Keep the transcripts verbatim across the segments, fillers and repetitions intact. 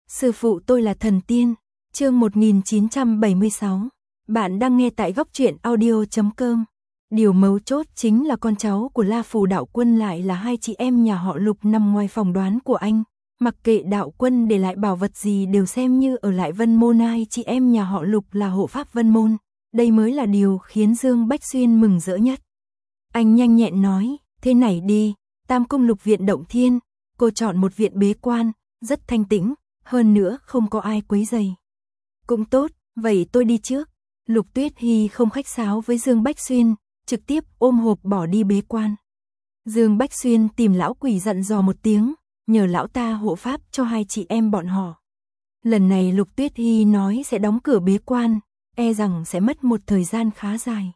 Sư phụ tôi là thần tiên. Chương một nghìn chín trăm bảy mươi sáu. Bạn đang nghe tại góc truyện audio chấm com. Điều mấu chốt chính là con cháu của La Phù đạo quân lại là hai chị em nhà họ Lục nằm ngoài phòng đoán của anh. Mặc kệ đạo quân để lại bảo vật gì đều xem như ở lại Vân Môn, hai chị em nhà họ Lục là hộ pháp Vân Môn. Đây mới là điều khiến Dương Bách Xuyên mừng rỡ nhất. Anh nhanh nhẹn nói, thế này đi, Tam Cung Lục Viện Động Thiên, cô chọn một viện bế quan, rất thanh tĩnh, hơn nữa không có ai quấy rầy. Cũng tốt, vậy tôi đi trước. Lục Tuyết Hy không khách sáo với Dương Bách Xuyên, trực tiếp ôm hộp bỏ đi bế quan. Dương Bách Xuyên tìm lão quỷ dặn dò một tiếng, nhờ lão ta hộ pháp cho hai chị em bọn họ. Lần này Lục Tuyết Hy nói sẽ đóng cửa bế quan, e rằng sẽ mất một thời gian khá dài.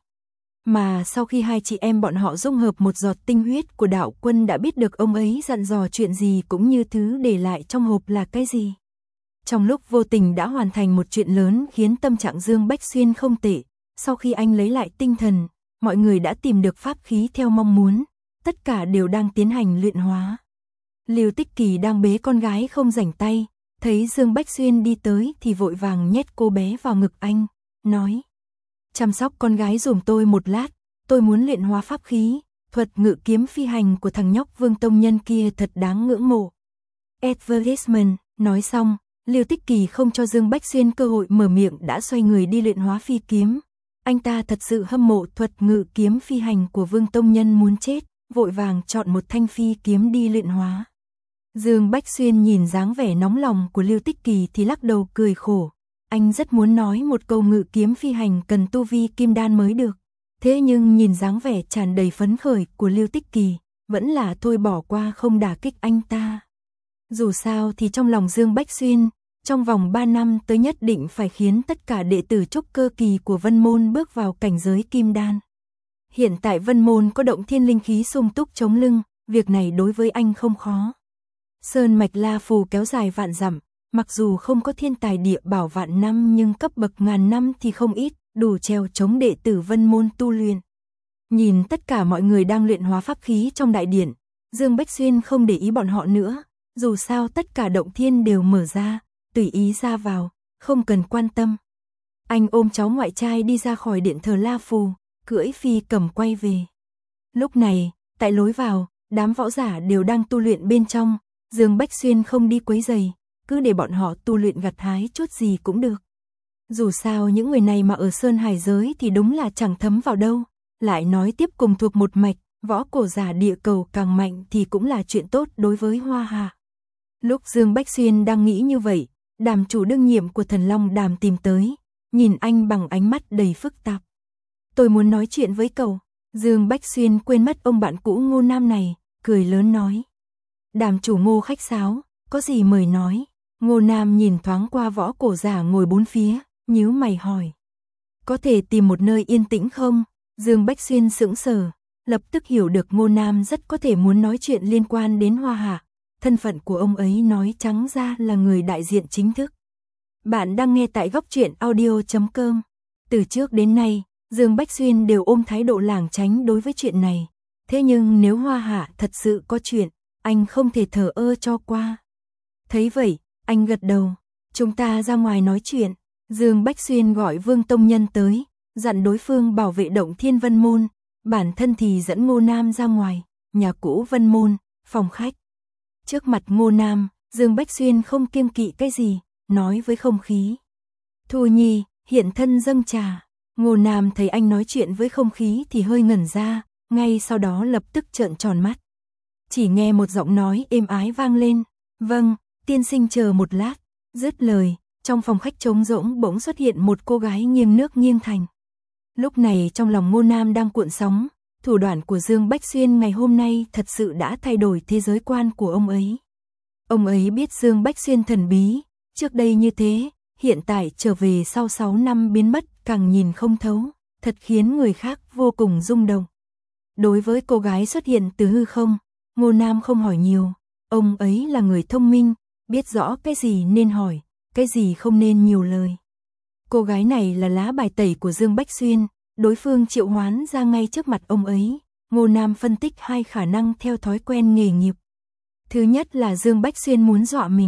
Mà sau khi hai chị em bọn họ dung hợp một giọt tinh huyết của đạo quân đã biết được ông ấy dặn dò chuyện gì cũng như thứ để lại trong hộp là cái gì. Trong lúc vô tình đã hoàn thành một chuyện lớn khiến tâm trạng Dương Bách Xuyên không tệ. Sau khi anh lấy lại tinh thần, mọi người đã tìm được pháp khí theo mong muốn, tất cả đều đang tiến hành luyện hóa. Lưu Tích Kỳ đang bế con gái không rảnh tay, thấy Dương Bách Xuyên đi tới thì vội vàng nhét cô bé vào ngực anh, nói: chăm sóc con gái dùm tôi một lát, tôi muốn luyện hóa pháp khí, thuật ngự kiếm phi hành của thằng nhóc Vương Tông Nhân kia thật đáng ngưỡng mộ. Advertisement, nói xong, Lưu Tích Kỳ không cho Dương Bách Xuyên cơ hội mở miệng đã xoay người đi luyện hóa phi kiếm. Anh ta thật sự hâm mộ thuật ngự kiếm phi hành của Vương Tông Nhân muốn chết, vội vàng chọn một thanh phi kiếm đi luyện hóa. Dương Bách Xuyên nhìn dáng vẻ nóng lòng của Lưu Tích Kỳ thì lắc đầu cười khổ. Anh rất muốn nói một câu ngự kiếm phi hành cần tu vi kim đan mới được. Thế nhưng nhìn dáng vẻ tràn đầy phấn khởi của Lưu Tích Kỳ, vẫn là thôi bỏ qua không đả kích anh ta. Dù sao thì trong lòng Dương Bách Xuyên, trong vòng ba năm tới nhất định phải khiến tất cả đệ tử trúc cơ kỳ của Vân Môn bước vào cảnh giới kim đan. Hiện tại Vân Môn có động thiên linh khí sung túc chống lưng, việc này đối với anh không khó. Sơn mạch La Phù kéo dài vạn dặm, mặc dù không có thiên tài địa bảo vạn năm nhưng cấp bậc ngàn năm thì không ít, đủ treo chống đệ tử Vân Môn tu luyện. Nhìn tất cả mọi người đang luyện hóa pháp khí trong đại điện, Dương Bách Xuyên không để ý bọn họ nữa, dù sao tất cả động thiên đều mở ra, tùy ý ra vào, không cần quan tâm. Anh ôm cháu ngoại trai đi ra khỏi điện thờ La Phù, cưỡi phi cầm quay về. Lúc này, tại lối vào, đám võ giả đều đang tu luyện bên trong, Dương Bách Xuyên không đi quấy rầy, cứ để bọn họ tu luyện gặt hái chút gì cũng được. Dù sao những người này mà ở Sơn Hải giới thì đúng là chẳng thấm vào đâu, lại nói tiếp cùng thuộc một mạch, võ cổ giả địa cầu càng mạnh thì cũng là chuyện tốt đối với Hoa Hà. Lúc Dương Bách Xuyên đang nghĩ như vậy, Đàm chủ đương nhiệm của Thần Long Đàm tìm tới, nhìn anh bằng ánh mắt đầy phức tạp. Tôi muốn nói chuyện với cậu. Dương Bách Xuyên quên mất ông bạn cũ Ngô Nam này, cười lớn nói. Đàm chủ Ngô khách sáo, có gì mời nói. Ngô Nam nhìn thoáng qua võ cổ giả ngồi bốn phía, nhíu mày hỏi. Có thể tìm một nơi yên tĩnh không? Dương Bách Xuyên sững sờ, lập tức hiểu được Ngô Nam rất có thể muốn nói chuyện liên quan đến Hoa Hạ. Thân phận của ông ấy nói trắng ra là người đại diện chính thức. Bạn đang nghe tại góc truyện audio chấm com. Từ trước đến nay, Dương Bách Xuyên đều ôm thái độ lảng tránh đối với chuyện này. Thế nhưng nếu Hoa Hạ thật sự có chuyện, anh không thể thờ ơ cho qua. Thấy vậy, anh gật đầu. Chúng ta ra ngoài nói chuyện. Dương Bách Xuyên gọi Vương Tông Nhân tới, dặn đối phương bảo vệ động thiên Vân Môn. Bản thân thì dẫn Ngô Nam ra ngoài, nhà cũ Vân Môn, phòng khách. Trước mặt Ngô Nam, Dương Bách Xuyên không kiêng kỵ cái gì, nói với không khí. Thu Nhi, hiện thân dâng trà. Ngô Nam thấy anh nói chuyện với không khí thì hơi ngẩn ra, ngay sau đó lập tức trợn tròn mắt. Chỉ nghe một giọng nói êm ái vang lên. Vâng, tiên sinh chờ một lát. Dứt lời, trong phòng khách trống rỗng bỗng xuất hiện một cô gái nghiêng nước nghiêng thành. Lúc này trong lòng Ngô Nam đang cuộn sóng. Thủ đoạn của Dương Bách Xuyên ngày hôm nay thật sự đã thay đổi thế giới quan của ông ấy. Ông ấy biết Dương Bách Xuyên thần bí, trước đây như thế, hiện tại trở về sau sáu năm biến mất càng nhìn không thấu, thật khiến người khác vô cùng rung động. Đối với cô gái xuất hiện từ hư không, Ngô Nam không hỏi nhiều, ông ấy là người thông minh, biết rõ cái gì nên hỏi, cái gì không nên nhiều lời. Cô gái này là lá bài tẩy của Dương Bách Xuyên. Đối phương triệu hoán ra ngay trước mặt ông ấy, Ngô Nam phân tích hai khả năng theo thói quen nghề nghiệp. Thứ nhất là Dương Bách Xuyên muốn dọa mình,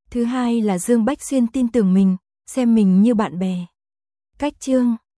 Thứ hai là Dương Bách Xuyên tin tưởng mình, xem mình như bạn bè. Cách chương